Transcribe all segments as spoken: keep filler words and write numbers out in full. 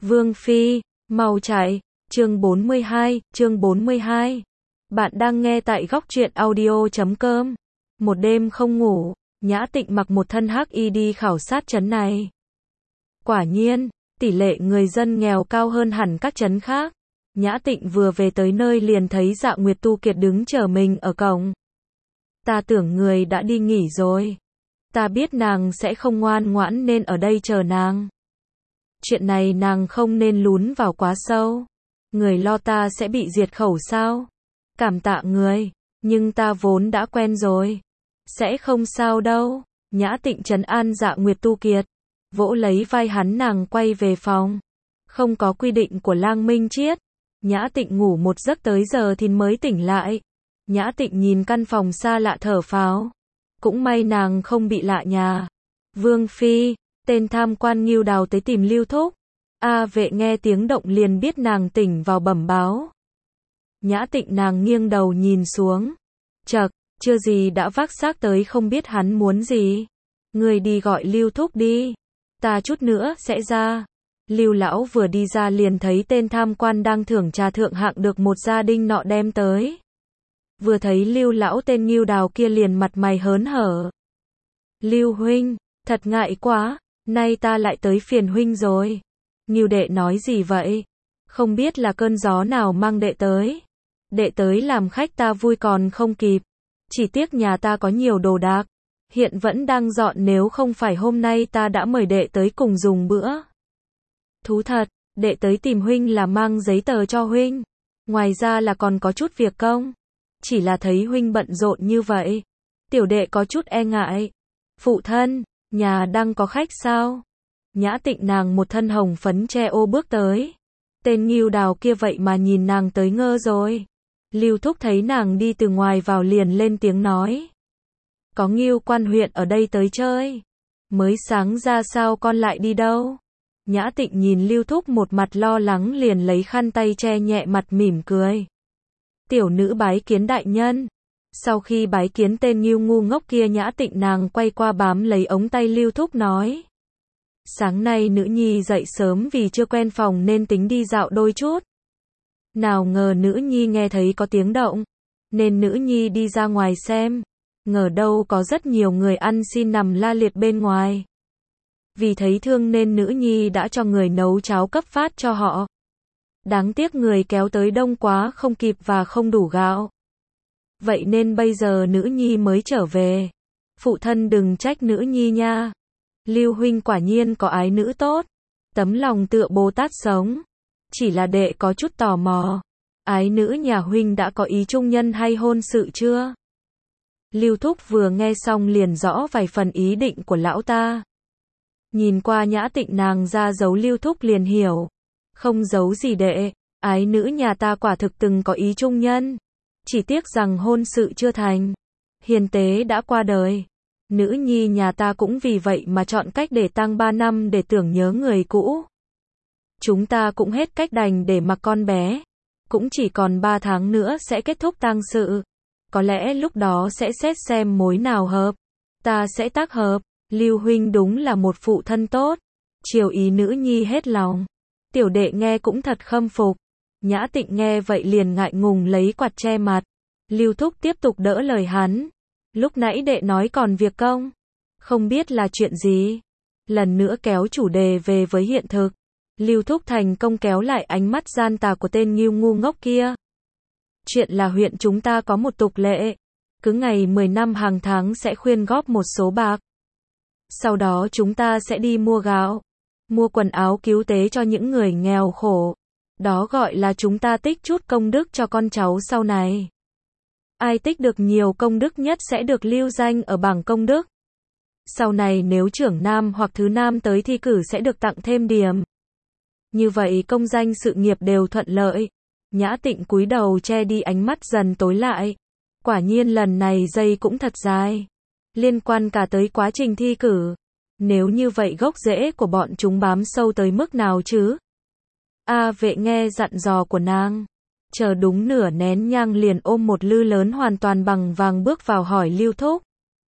Vương Phi, mau chạy. Chương bốn mươi hai, chương bốn mươi hai. Bạn đang nghe tại góc truyện audio chấm com. Một đêm không ngủ, Nhã Tịnh mặc một thân hắc y đi khảo sát trấn này. Quả nhiên, tỷ lệ người dân nghèo cao hơn hẳn các trấn khác. Nhã Tịnh vừa về tới nơi liền thấy Dạ Nguyệt Tu Kiệt đứng chờ mình ở cổng. Ta tưởng người đã đi nghỉ rồi. Ta biết nàng sẽ không ngoan ngoãn nên ở đây chờ nàng. Chuyện này nàng không nên lún vào quá sâu. Người lo ta sẽ bị diệt khẩu sao? Cảm tạ người, nhưng ta vốn đã quen rồi. Sẽ không sao đâu. Nhã Tịnh trấn an Dạ Nguyệt Tu Kiệt. Vỗ lấy vai hắn nàng quay về phòng. Không có quy định của Lang Minh Triết. Nhã Tịnh ngủ một giấc tới giờ thì mới tỉnh lại. Nhã Tịnh nhìn căn phòng xa lạ thở phào. Cũng may nàng không bị lạ nhà. Vương Phi, tên tham quan Ngưu Đào tới tìm Lưu Thúc. A Vệ nghe tiếng động liền biết nàng tỉnh vào bẩm báo. Nhã Tịnh nàng nghiêng đầu nhìn xuống. Chậc, chưa gì đã vác xác tới không biết hắn muốn gì. Người đi gọi Lưu Thúc đi. Ta chút nữa sẽ ra. Lưu lão vừa đi ra liền thấy tên tham quan đang thưởng trà thượng hạng được một gia đình nọ đem tới. Vừa thấy Lưu lão tên Ngưu Đào kia liền mặt mày hớn hở. Lưu huynh, thật ngại quá, nay ta lại tới phiền huynh rồi. Ngưu đệ nói gì vậy? Không biết là cơn gió nào mang đệ tới. Đệ tới làm khách ta vui còn không kịp. Chỉ tiếc nhà ta có nhiều đồ đạc. Hiện vẫn đang dọn, nếu không phải hôm nay ta đã mời đệ tới cùng dùng bữa. Thú thật, đệ tới tìm huynh là mang giấy tờ cho huynh. Ngoài ra là còn có chút việc công. Chỉ là thấy huynh bận rộn như vậy. Tiểu đệ có chút e ngại. Phụ thân, nhà đang có khách sao? Nhã Tịnh nàng một thân hồng phấn che ô bước tới. Tên Ngưu Đào kia vậy mà nhìn nàng tới ngơ rồi. Lưu Thúc thấy nàng đi từ ngoài vào liền lên tiếng nói. Có Ngưu quan huyện ở đây tới chơi. Mới sáng ra sao con lại đi đâu? Nhã Tịnh nhìn Lưu Thúc một mặt lo lắng liền lấy khăn tay che nhẹ mặt mỉm cười. Tiểu nữ bái kiến đại nhân. Sau khi bái kiến tên Ngưu ngu ngốc kia, Nhã Tịnh nàng quay qua bám lấy ống tay Lưu Thúc nói. Sáng nay nữ nhi dậy sớm vì chưa quen phòng nên tính đi dạo đôi chút. Nào ngờ nữ nhi nghe thấy có tiếng động, nên nữ nhi đi ra ngoài xem. Ngờ đâu có rất nhiều người ăn xin nằm la liệt bên ngoài. Vì thấy thương nên nữ nhi đã cho người nấu cháo cấp phát cho họ. Đáng tiếc người kéo tới đông quá không kịp và không đủ gạo. Vậy nên bây giờ nữ nhi mới trở về. Phụ thân đừng trách nữ nhi nha. Lưu huynh quả nhiên có ái nữ tốt. Tấm lòng tựa Bồ Tát sống. Chỉ là đệ có chút tò mò. Ái nữ nhà huynh đã có ý trung nhân hay hôn sự chưa? Lưu Thúc vừa nghe xong liền rõ vài phần ý định của lão ta. Nhìn qua Nhã Tịnh nàng ra dấu, Lưu Thúc liền hiểu. Không giấu gì đệ, ái nữ nhà ta quả thực từng có ý trung nhân. Chỉ tiếc rằng hôn sự chưa thành. Hiền tế đã qua đời. Nữ nhi nhà ta cũng vì vậy mà chọn cách để tang ba năm để tưởng nhớ người cũ. Chúng ta cũng hết cách đành để mặc con bé. Cũng chỉ còn ba tháng nữa sẽ kết thúc tang sự. Có lẽ lúc đó sẽ xét xem mối nào hợp. Ta sẽ tác hợp. Lưu huynh đúng là một phụ thân tốt. Chiều ý nữ nhi hết lòng. Tiểu đệ nghe cũng thật khâm phục. Nhã Tịnh nghe vậy liền ngại ngùng lấy quạt che mặt. Lưu Thúc tiếp tục đỡ lời hắn. Lúc nãy đệ nói còn việc công. Không biết là chuyện gì. Lần nữa kéo chủ đề về với hiện thực. Lưu Thúc thành công kéo lại ánh mắt gian tà của tên Ngưu ngu ngốc kia. Chuyện là huyện chúng ta có một tục lệ. Cứ ngày mười năm hàng tháng sẽ khuyên góp một số bạc. Sau đó chúng ta sẽ đi mua gạo. Mua quần áo cứu tế cho những người nghèo khổ. Đó gọi là chúng ta tích chút công đức cho con cháu sau này. Ai tích được nhiều công đức nhất sẽ được lưu danh ở bảng công đức. Sau này nếu trưởng nam hoặc thứ nam tới thi cử sẽ được tặng thêm điểm. Như vậy công danh sự nghiệp đều thuận lợi. Nhã Tịnh cúi đầu che đi ánh mắt dần tối lại. Quả nhiên lần này dây cũng thật dài. Liên quan cả tới quá trình thi cử. Nếu như vậy gốc rễ của bọn chúng bám sâu tới mức nào chứ? A Vệ nghe dặn dò của nàng. Chờ đúng nửa nén nhang liền ôm một lư lớn hoàn toàn bằng vàng bước vào hỏi Lưu Thúc.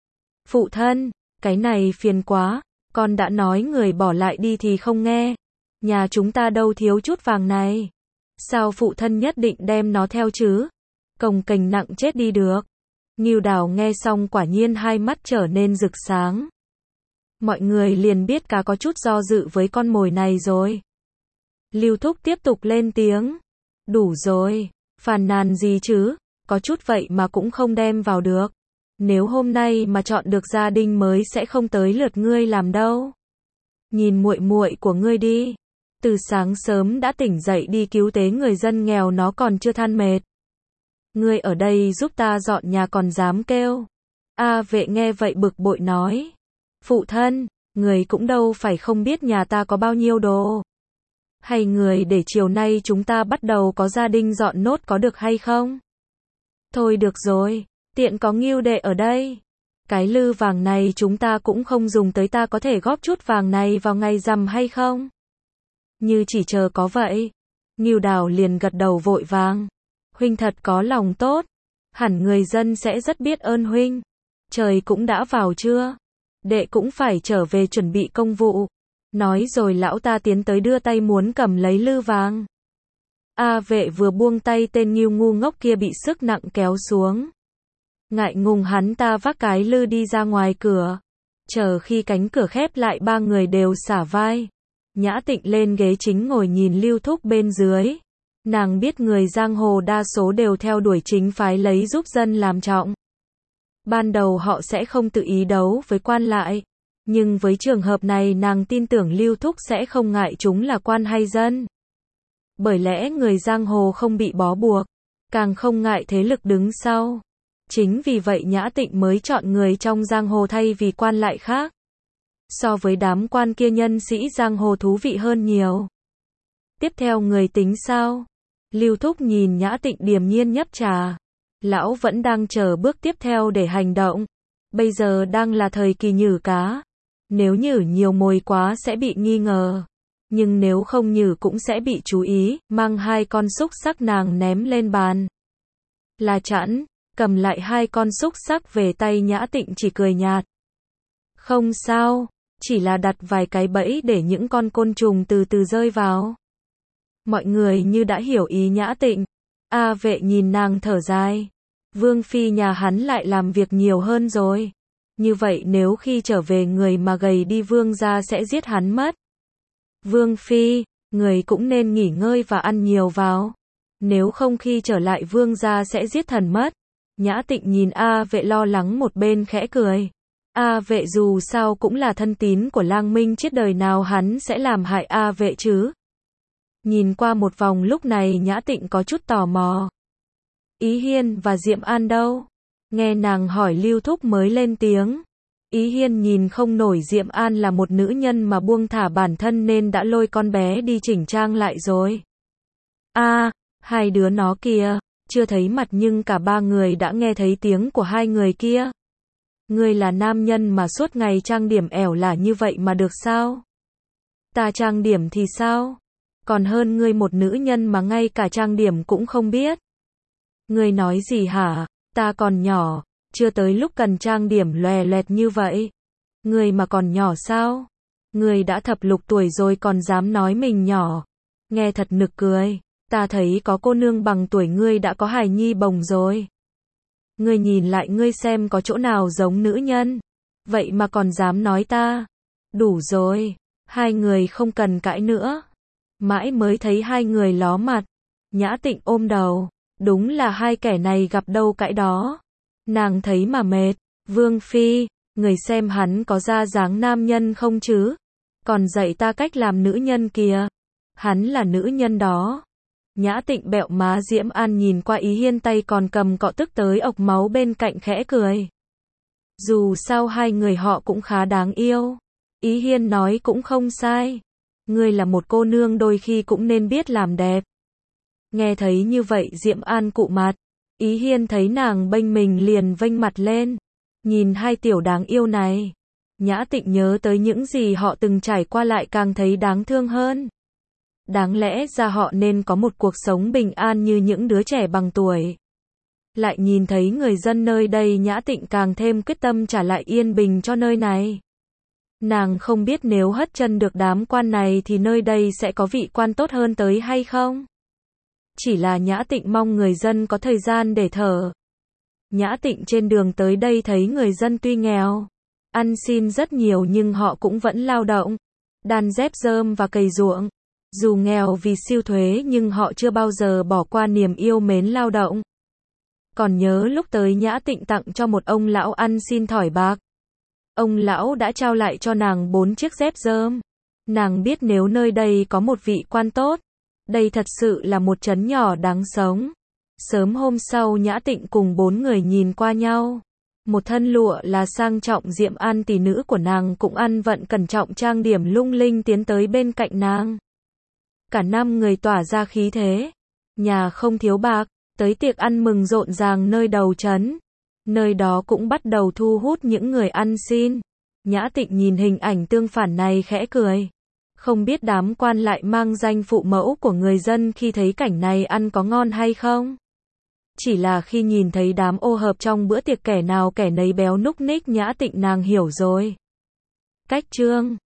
Phụ thân, cái này phiền quá, con đã nói người bỏ lại đi thì không nghe. Nhà chúng ta đâu thiếu chút vàng này. Sao phụ thân nhất định đem nó theo chứ? Cồng kềnh nặng chết đi được. Ngưu Đào nghe xong quả nhiên hai mắt trở nên rực sáng. Mọi người liền biết cá có chút do dự với con mồi này rồi. Lưu Thúc tiếp tục lên tiếng. Đủ rồi, phàn nàn gì chứ, có chút vậy mà cũng không đem vào được. Nếu hôm nay mà chọn được gia đình mới sẽ không tới lượt ngươi làm đâu. Nhìn muội muội của ngươi đi, từ sáng sớm đã tỉnh dậy đi cứu tế người dân nghèo nó còn chưa than mệt. Ngươi ở đây giúp ta dọn nhà còn dám kêu. A Vệ nghe vậy bực bội nói. Phụ thân, người cũng đâu phải không biết nhà ta có bao nhiêu đồ. Hay người để chiều nay chúng ta bắt đầu có gia đình dọn nốt có được hay không? Thôi được rồi, tiện có Ngưu đệ ở đây. Cái lư vàng này chúng ta cũng không dùng tới, ta có thể góp chút vàng này vào ngày rằm hay không? Như chỉ chờ có vậy. Ngưu Đào liền gật đầu vội vàng. Huynh thật có lòng tốt. Hẳn người dân sẽ rất biết ơn huynh. Trời cũng đã vào chưa? Đệ cũng phải trở về chuẩn bị công vụ. Nói rồi lão ta tiến tới đưa tay muốn cầm lấy lư vàng. A Vệ vừa buông tay tên Ngưu ngu ngốc kia bị sức nặng kéo xuống. Ngại ngùng hắn ta vác cái lư đi ra ngoài cửa. Chờ khi cánh cửa khép lại ba người đều xả vai. Nhã Tịnh lên ghế chính ngồi nhìn Lưu Thúc bên dưới. Nàng biết người giang hồ đa số đều theo đuổi chính phái lấy giúp dân làm trọng. Ban đầu họ sẽ không tự ý đấu với quan lại. Nhưng với trường hợp này nàng tin tưởng Lưu Thúc sẽ không ngại chúng là quan hay dân. Bởi lẽ người giang hồ không bị bó buộc, càng không ngại thế lực đứng sau. Chính vì vậy Nhã Tịnh mới chọn người trong giang hồ thay vì quan lại khác. So với đám quan kia nhân sĩ giang hồ thú vị hơn nhiều. Tiếp theo người tính sao? Lưu Thúc nhìn Nhã Tịnh điềm nhiên nhấp trà. Lão vẫn đang chờ bước tiếp theo để hành động. Bây giờ đang là thời kỳ nhử cá. Nếu nhử nhiều mồi quá sẽ bị nghi ngờ. Nhưng nếu không nhử cũng sẽ bị chú ý. Mang hai con xúc sắc nàng ném lên bàn. Là chẵn, cầm lại hai con xúc sắc về tay Nhã Tịnh chỉ cười nhạt. Không sao, chỉ là đặt vài cái bẫy để những con côn trùng từ từ rơi vào. Mọi người như đã hiểu ý Nhã Tịnh. A Vệ nhìn nàng thở dài. Vương phi nhà hắn lại làm việc nhiều hơn rồi. Như vậy nếu khi trở về người mà gầy đi vương gia sẽ giết hắn mất. Vương phi, người cũng nên nghỉ ngơi và ăn nhiều vào. Nếu không khi trở lại vương gia sẽ giết thần mất. Nhã Tịnh nhìn A Vệ lo lắng một bên khẽ cười. A Vệ dù sao cũng là thân tín của Lang Minh Chiết, đời nào hắn sẽ làm hại A Vệ chứ? Nhìn qua một vòng lúc này Nhã Tịnh có chút tò mò. Ý Hiên và Diệm An đâu? Nghe nàng hỏi Lưu Thúc mới lên tiếng. Ý Hiên nhìn không nổi Diệm An là một nữ nhân mà buông thả bản thân nên đã lôi con bé đi chỉnh trang lại rồi. A, à, hai đứa nó kìa, chưa thấy mặt nhưng cả ba người đã nghe thấy tiếng của hai người kia. Ngươi là nam nhân mà suốt ngày trang điểm ẻo lả như vậy mà được sao? Ta trang điểm thì sao? Còn hơn ngươi một nữ nhân mà ngay cả trang điểm cũng không biết. Ngươi nói gì hả? Ta còn nhỏ, chưa tới lúc cần trang điểm lòe loẹt như vậy. Ngươi mà còn nhỏ sao? Ngươi đã thập lục tuổi rồi còn dám nói mình nhỏ. Nghe thật nực cười. Ta thấy có cô nương bằng tuổi ngươi đã có hài nhi bồng rồi. Ngươi nhìn lại ngươi xem có chỗ nào giống nữ nhân. Vậy mà còn dám nói ta. Đủ rồi. Hai người không cần cãi nữa. Mãi mới thấy hai người ló mặt. Nhã Tịnh ôm đầu. Đúng là hai kẻ này gặp đâu cãi đó. Nàng thấy mà mệt. Vương phi, người xem hắn có ra dáng nam nhân không chứ? Còn dạy ta cách làm nữ nhân kìa. Hắn là nữ nhân đó. Nhã Tịnh bẹo má Diễm An nhìn qua Ý Hiên tay còn cầm cọ tức tới ộc máu bên cạnh khẽ cười. Dù sao hai người họ cũng khá đáng yêu. Ý Hiên nói cũng không sai. Ngươi là một cô nương đôi khi cũng nên biết làm đẹp. Nghe thấy như vậy Diễm An cụ mặt. Ý Hiên thấy nàng bênh mình liền vênh mặt lên. Nhìn hai tiểu đáng yêu này. Nhã Tịnh nhớ tới những gì họ từng trải qua lại càng thấy đáng thương hơn. Đáng lẽ ra họ nên có một cuộc sống bình an như những đứa trẻ bằng tuổi. Lại nhìn thấy người dân nơi đây Nhã Tịnh càng thêm quyết tâm trả lại yên bình cho nơi này. Nàng không biết nếu hất chân được đám quan này thì nơi đây sẽ có vị quan tốt hơn tới hay không. Chỉ là Nhã Tịnh mong người dân có thời gian để thở. Nhã Tịnh trên đường tới đây thấy người dân tuy nghèo, ăn xin rất nhiều nhưng họ cũng vẫn lao động, đan dép rơm và cày ruộng. Dù nghèo vì siêu thuế nhưng họ chưa bao giờ bỏ qua niềm yêu mến lao động. Còn nhớ lúc tới Nhã Tịnh tặng cho một ông lão ăn xin thỏi bạc. Ông lão đã trao lại cho nàng bốn chiếc dép rơm. Nàng biết nếu nơi đây có một vị quan tốt, đây thật sự là một trấn nhỏ đáng sống. Sớm hôm sau Nhã Tịnh cùng bốn người nhìn qua nhau. Một thân lụa là sang trọng Diệm An tỷ nữ của nàng cũng ăn vận cẩn trọng trang điểm lung linh tiến tới bên cạnh nàng. Cả năm người tỏa ra khí thế. Nhà không thiếu bạc, tới tiệc ăn mừng rộn ràng nơi đầu trấn. Nơi đó cũng bắt đầu thu hút những người ăn xin. Nhã Tịnh nhìn hình ảnh tương phản này khẽ cười. Không biết đám quan lại mang danh phụ mẫu của người dân khi thấy cảnh này ăn có ngon hay không? Chỉ là khi nhìn thấy đám ô hợp trong bữa tiệc kẻ nào kẻ nấy béo núc ních Nhã Tịnh nàng hiểu rồi. Cách chương